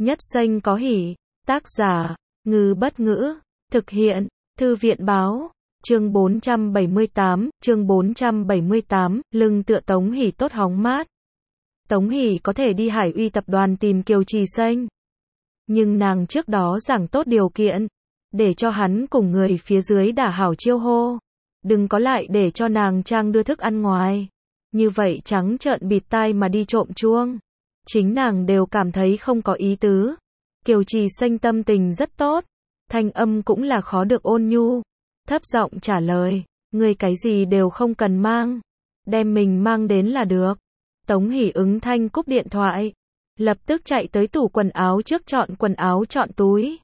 Nhất xanh có hỉ. Tác giả, Ngư Bất Ngữ. Thực hiện, Thư viện Báo. Chương 478, lưng tựa Tống Hỷ tốt hóng mát. Tống Hỷ có thể đi Hải Uy tập đoàn tìm Kiều Trì Xanh. Nhưng nàng trước đó giảng tốt điều kiện, để cho hắn cùng người phía dưới đả hảo chiêu hô. Đừng có lại để cho nàng trang đưa thức ăn ngoài. Như vậy trắng trợn bịt tai mà đi trộm chuông. Chính nàng đều cảm thấy không có ý tứ. Kiều Trì Xanh tâm tình rất tốt. Thanh âm cũng là khó được ôn nhu. Thấp giọng trả lời, người cái gì đều không cần mang. Đem mình mang đến là được. Tống Hỷ ứng thanh cúp điện thoại. Lập tức chạy tới tủ quần áo trước chọn quần áo chọn túi.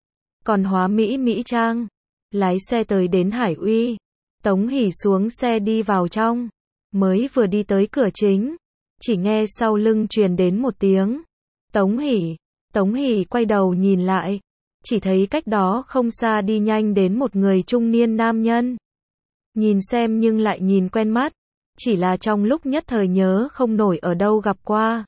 Còn hóa mỹ trang. Lái xe tới đến Hải Uy. Tống Hỷ xuống xe đi vào trong. Mới vừa đi tới cửa chính. Chỉ nghe sau lưng truyền đến một tiếng. Tống Hỷ. Tống Hỷ quay đầu nhìn lại. Chỉ thấy cách đó không xa đi nhanh đến một người trung niên nam nhân. Nhìn xem nhưng lại nhìn quen mắt. Chỉ là trong lúc nhất thời nhớ không nổi ở đâu gặp qua.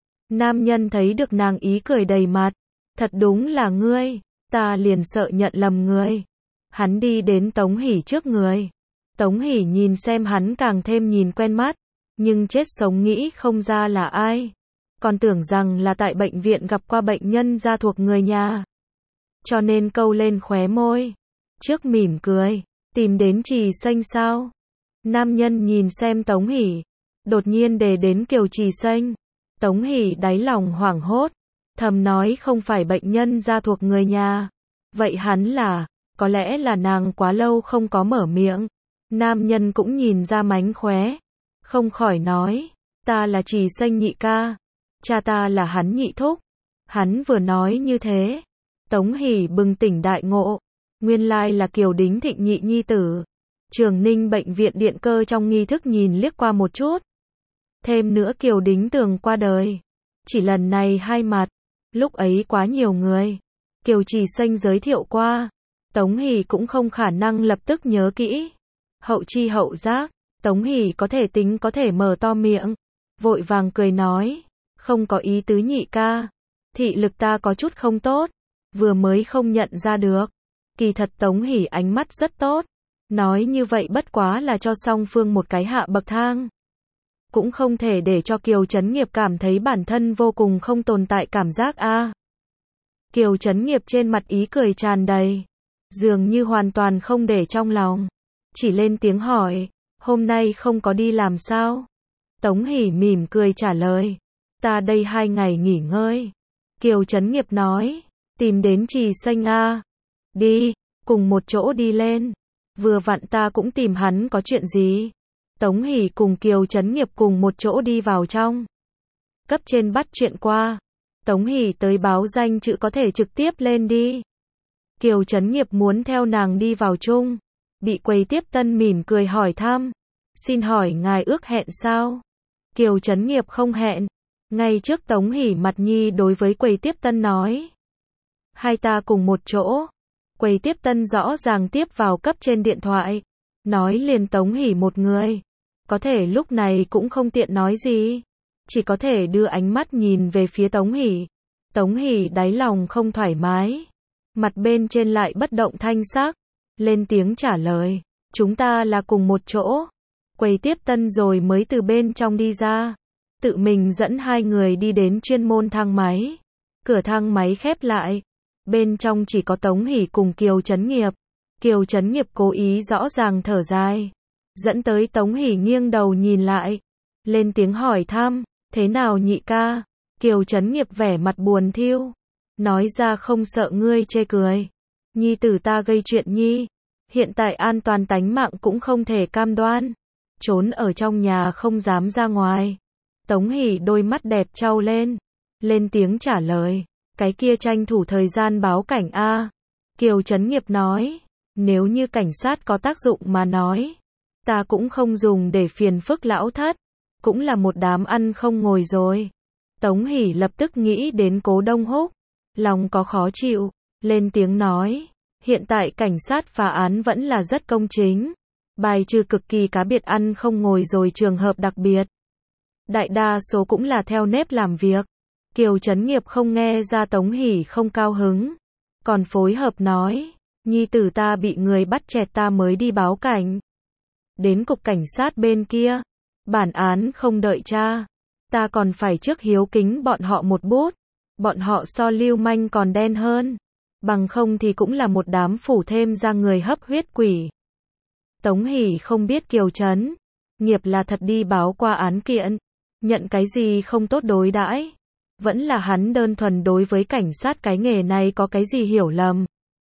Nam nhân thấy được nàng ý cười đầy mặt. Thật đúng là ngươi. Ta liền sợ nhận lầm người. Hắn đi đến Tống Hỷ trước người. Tống Hỷ nhìn xem hắn càng thêm nhìn quen mắt. Nhưng chết sống nghĩ không ra là ai. Còn tưởng rằng là tại bệnh viện gặp qua bệnh nhân gia thuộc người nhà. Cho nên câu lên khóe môi. Trước mỉm cười. Tìm đến Trì Xanh sao? Nam nhân nhìn xem Tống Hỷ. Đột nhiên đề đến Kiều Trì Xanh. Tống Hỷ đáy lòng hoảng hốt. Thầm nói không phải bệnh nhân gia thuộc người nhà. Vậy hắn là, có lẽ là nàng quá lâu không có mở miệng. Nam nhân cũng nhìn ra mánh khóe. Không khỏi nói, ta là Trì Xanh nhị ca. Cha ta là hắn nhị thúc. Hắn vừa nói như thế. Tống Hỷ bừng tỉnh đại ngộ. Nguyên lai là Kiều Đính Thịnh nhị nhi tử. Trường Ninh bệnh viện điện cơ trong nghi thức nhìn liếc qua một chút. Thêm nữa Kiều Đính Tường qua đời. Chỉ lần này hai mặt. Lúc ấy quá nhiều người. Kiều Trì Xanh giới thiệu qua. Tống Hỷ cũng không khả năng lập tức nhớ kỹ. Hậu chi hậu giác. Tống Hỷ có thể tính có thể mở to miệng. Vội vàng cười nói. Không có ý tứ nhị ca. Thị lực ta có chút không tốt. Vừa mới không nhận ra được. Kỳ thật Tống Hỷ ánh mắt rất tốt. Nói như vậy bất quá là cho song phương một cái hạ bậc thang. Cũng không thể để cho Kiều Chấn Nghiệp cảm thấy bản thân vô cùng không tồn tại cảm giác a. Kiều Chấn Nghiệp trên mặt ý cười tràn đầy. Dường như hoàn toàn không để trong lòng. Chỉ lên tiếng hỏi. Hôm nay không có đi làm sao? Tống Hỷ mỉm cười trả lời. Ta đây 2 ngày nghỉ ngơi. Kiều Chấn Nghiệp nói. Tìm đến Trì Xanh a. Đi, cùng một chỗ đi lên. Vừa vặn ta cũng tìm hắn có chuyện gì. Tống Hỷ cùng Kiều Chấn Nghiệp cùng một chỗ đi vào trong. Cấp trên bắt chuyện qua. Tống Hỷ tới báo danh chữ có thể trực tiếp lên đi. Kiều Chấn Nghiệp muốn theo nàng đi vào chung. Bị quầy tiếp tân mỉm cười hỏi thăm. Xin hỏi ngài ước hẹn sao? Kiều Chấn Nghiệp không hẹn. Ngay trước Tống Hỷ mặt nhi đối với quầy tiếp tân nói. Hai ta cùng một chỗ. Quầy tiếp tân rõ ràng tiếp vào cấp trên điện thoại. Nói liền Tống Hỷ một người. Có thể lúc này cũng không tiện nói gì. Chỉ có thể đưa ánh mắt nhìn về phía Tống Hỷ. Tống Hỷ đáy lòng không thoải mái. Mặt bên trên lại bất động thanh sắc. Lên tiếng trả lời. Chúng ta là cùng một chỗ. Quầy tiếp tân rồi mới từ bên trong đi ra. Tự mình dẫn hai người đi đến chuyên môn thang máy. Cửa thang máy khép lại. Bên trong chỉ có Tống Hỷ cùng Kiều Chấn Nghiệp. Kiều Chấn Nghiệp cố ý rõ ràng thở dài. Dẫn tới Tống Hỷ nghiêng đầu nhìn lại. Lên tiếng hỏi thăm. Thế nào nhị ca? Kiều Chấn Nghiệp vẻ mặt buồn thiu. Nói ra không sợ ngươi chê cười. Nhi tử ta gây chuyện nhi. Hiện tại an toàn tánh mạng cũng không thể cam đoan. Trốn ở trong nhà không dám ra ngoài. Tống Hỷ đôi mắt đẹp trao lên. Lên tiếng trả lời. Cái kia tranh thủ thời gian báo cảnh a. Kiều Chấn Nghiệp nói. Nếu như cảnh sát có tác dụng mà nói. Ta cũng không dùng để phiền phức lão thất. Cũng là một đám ăn không ngồi rồi. Tống Hỷ lập tức nghĩ đến Cố Đông Húc. Lòng có khó chịu. Lên tiếng nói. Hiện tại cảnh sát phá án vẫn là rất công chính. Bài trừ cực kỳ cá biệt ăn không ngồi rồi trường hợp đặc biệt. Đại đa số cũng là theo nếp làm việc. Kiều Chấn Nghiệp không nghe ra Tống Hỷ không cao hứng, còn phối hợp nói, nhi tử ta bị người bắt chẹt ta mới đi báo cảnh. Đến cục cảnh sát bên kia, bản án không đợi tra, ta còn phải trước hiếu kính bọn họ một bút, bọn họ so lưu manh còn đen hơn, bằng không thì cũng là một đám phủ thêm ra người hấp huyết quỷ. Tống Hỷ không biết Kiều Chấn Nghiệp là thật đi báo qua án kiện, nhận cái gì không tốt đối đãi, vẫn là hắn đơn thuần đối với cảnh sát cái nghề này có cái gì hiểu lầm.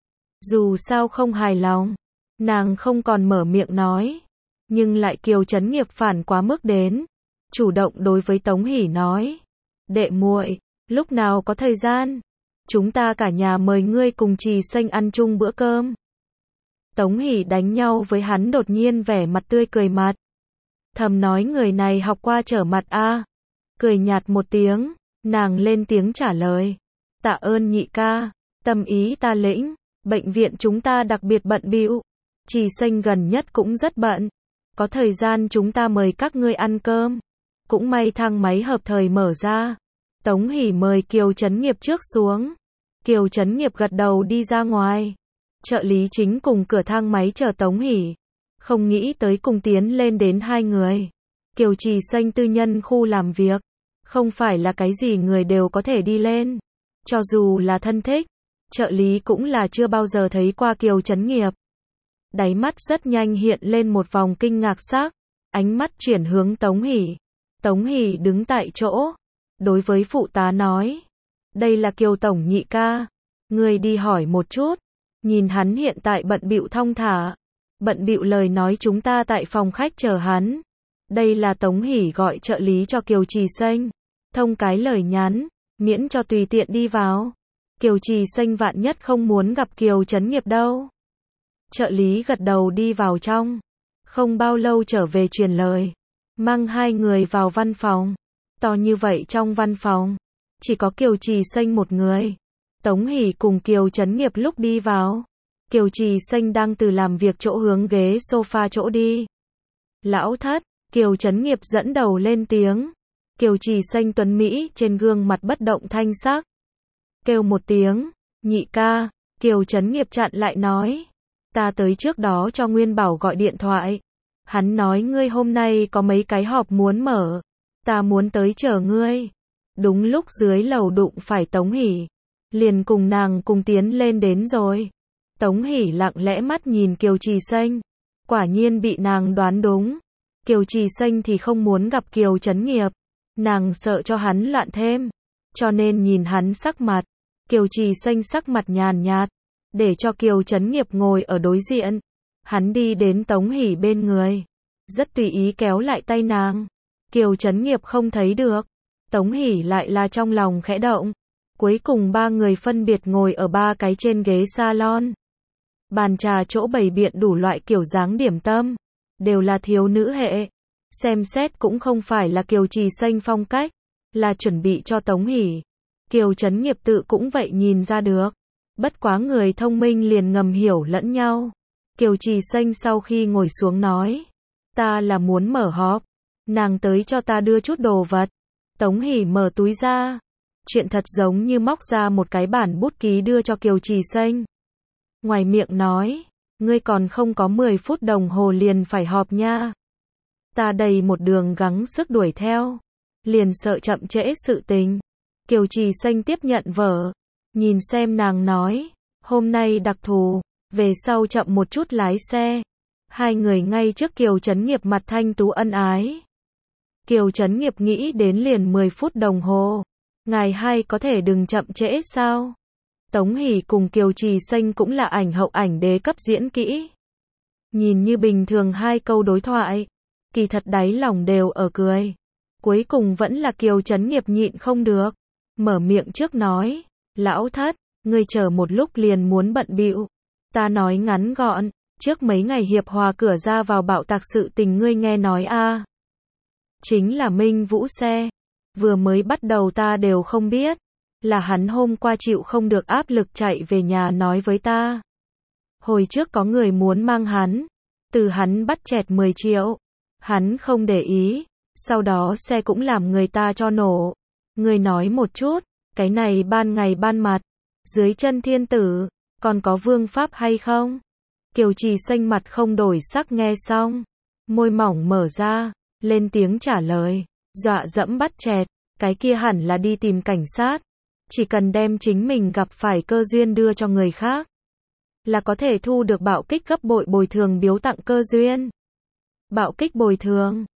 Dù sao không hài lòng, nàng không còn mở miệng nói, nhưng lại Kiều Chấn Nghiệp phản quá mức đến, chủ động đối với Tống Hỷ nói, đệ muội, lúc nào có thời gian, chúng ta cả nhà mời ngươi cùng Trì Xanh ăn chung bữa cơm. Tống Hỷ đánh nhau với hắn đột nhiên vẻ mặt tươi cười mặt, thầm nói người này học qua trở mặt a. Cười nhạt một tiếng, nàng lên tiếng trả lời, tạ ơn nhị ca, tâm ý ta lĩnh, bệnh viện chúng ta đặc biệt bận bịu, Trì Xanh gần nhất cũng rất bận, có thời gian chúng ta mời các ngươi ăn cơm. Cũng may thang máy hợp thời mở ra, Tống Hỷ mời Kiều Chấn Nghiệp trước xuống, Kiều Chấn Nghiệp gật đầu đi ra ngoài, trợ lý chính cùng cửa thang máy chờ Tống Hỷ, không nghĩ tới cùng tiến lên đến hai người. Kiều Trì Xanh tư nhân khu làm việc, không phải là cái gì người đều có thể đi lên, cho dù là thân thích, trợ lý cũng là chưa bao giờ thấy qua Kiều Chấn Nghiệp. Đáy mắt rất nhanh hiện lên một vòng kinh ngạc sắc, ánh mắt chuyển hướng Tống Hỷ. Tống Hỷ đứng tại chỗ, đối với phụ tá nói, đây là Kiều tổng nhị ca, người đi hỏi một chút, nhìn hắn hiện tại bận bịu thong thả, bận bịu lời nói chúng ta tại phòng khách chờ hắn. Đây là Tống Hỷ gọi trợ lý cho Kiều Trì Xanh, thông cái lời nhắn, miễn cho tùy tiện đi vào. Kiều Trì Xanh vạn nhất không muốn gặp Kiều Chấn Nghiệp đâu. Trợ lý gật đầu đi vào trong, không bao lâu trở về truyền lời, mang hai người vào văn phòng. To như vậy trong văn phòng, chỉ có Kiều Trì Xanh một người. Tống Hỷ cùng Kiều Chấn Nghiệp lúc đi vào, Kiều Trì Xanh đang từ làm việc chỗ hướng ghế sofa chỗ đi. Lão thất, Kiều Chấn Nghiệp dẫn đầu lên tiếng. Kiều Trì Xanh tuấn Mỹ trên gương mặt bất động thanh sắc. Kêu một tiếng, nhị ca, Kiều Chấn Nghiệp chặn lại nói. Ta tới trước đó cho Nguyên Bảo gọi điện thoại. Hắn nói ngươi hôm nay có mấy cái họp muốn mở. Ta muốn tới chờ ngươi. Đúng lúc dưới lầu đụng phải Tống Hỷ. Liền cùng nàng cùng tiến lên đến rồi. Tống Hỷ lặng lẽ mắt nhìn Kiều Trì Xanh. Quả nhiên bị nàng đoán đúng. Kiều Trì Xanh thì không muốn gặp Kiều Chấn Nghiệp. Nàng sợ cho hắn loạn thêm. Cho nên nhìn hắn sắc mặt. Kiều Trì Xanh sắc mặt nhàn nhạt. Để cho Kiều Chấn Nghiệp ngồi ở đối diện. Hắn đi đến Tống Hỷ bên người. Rất tùy ý kéo lại tay nàng. Kiều Chấn Nghiệp không thấy được. Tống Hỷ lại là trong lòng khẽ động. Cuối cùng ba người phân biệt ngồi ở ba cái trên ghế salon. Bàn trà chỗ bày biện đủ loại kiểu dáng điểm tâm. Đều là thiếu nữ hệ. Xem xét cũng không phải là Kiều Trì Xanh phong cách. Là chuẩn bị cho Tống Hỷ. Kiều Chấn Nghiệp tự cũng vậy nhìn ra được. Bất quá người thông minh liền ngầm hiểu lẫn nhau. Kiều Trì Xanh sau khi ngồi xuống nói. Ta là muốn mở họp. Nàng tới cho ta đưa chút đồ vật. Tống Hỷ mở túi ra. Chuyện thật giống như móc ra một cái bản bút ký đưa cho Kiều Trì Xanh. Ngoài miệng nói. Ngươi còn không có 10 phút đồng hồ liền phải họp nha. Ta đầy một đường gắng sức đuổi theo. Liền sợ chậm trễ sự tình. Kiều Trì Xanh tiếp nhận vở. Nhìn xem nàng nói. Hôm nay đặc thù. Về sau chậm một chút lái xe. Hai người ngay trước Kiều Chấn Nghiệp mặt thanh tú ân ái. Kiều Chấn Nghiệp nghĩ đến liền 10 phút đồng hồ. Ngài hai có thể đừng chậm trễ sao? Tống Hỷ cùng Kiều Trì Xanh cũng là ảnh hậu ảnh đế cấp diễn kỹ. Nhìn như bình thường hai câu đối thoại. Kỳ thật đáy lòng đều ở cười. Cuối cùng vẫn là Kiều Chấn Nghiệp nhịn không được. Mở miệng trước nói. Lão thất, ngươi chờ một lúc liền muốn bận bịu. Ta nói ngắn gọn. Trước mấy ngày hiệp hòa cửa ra vào bạo tạc sự tình ngươi nghe nói a? Chính là Minh Vũ xe. Vừa mới bắt đầu ta đều không biết. Là hắn hôm qua chịu không được áp lực chạy về nhà nói với ta. Hồi trước có người muốn mang hắn. Từ hắn bắt chẹt 10 triệu. Hắn không để ý. Sau đó xe cũng làm người ta cho nổ. Ngươi nói một chút, cái này ban ngày ban mặt, dưới chân thiên tử, còn có vương pháp hay không? Kiều Trì xanh mặt không đổi sắc nghe xong, môi mỏng mở ra, lên tiếng trả lời, dọa dẫm bắt chẹt, cái kia hẳn là đi tìm cảnh sát, chỉ cần đem chính mình gặp phải cơ duyên đưa cho người khác, là có thể thu được bạo kích gấp bội bồi thường biếu tặng cơ duyên. Bạo kích bồi thường.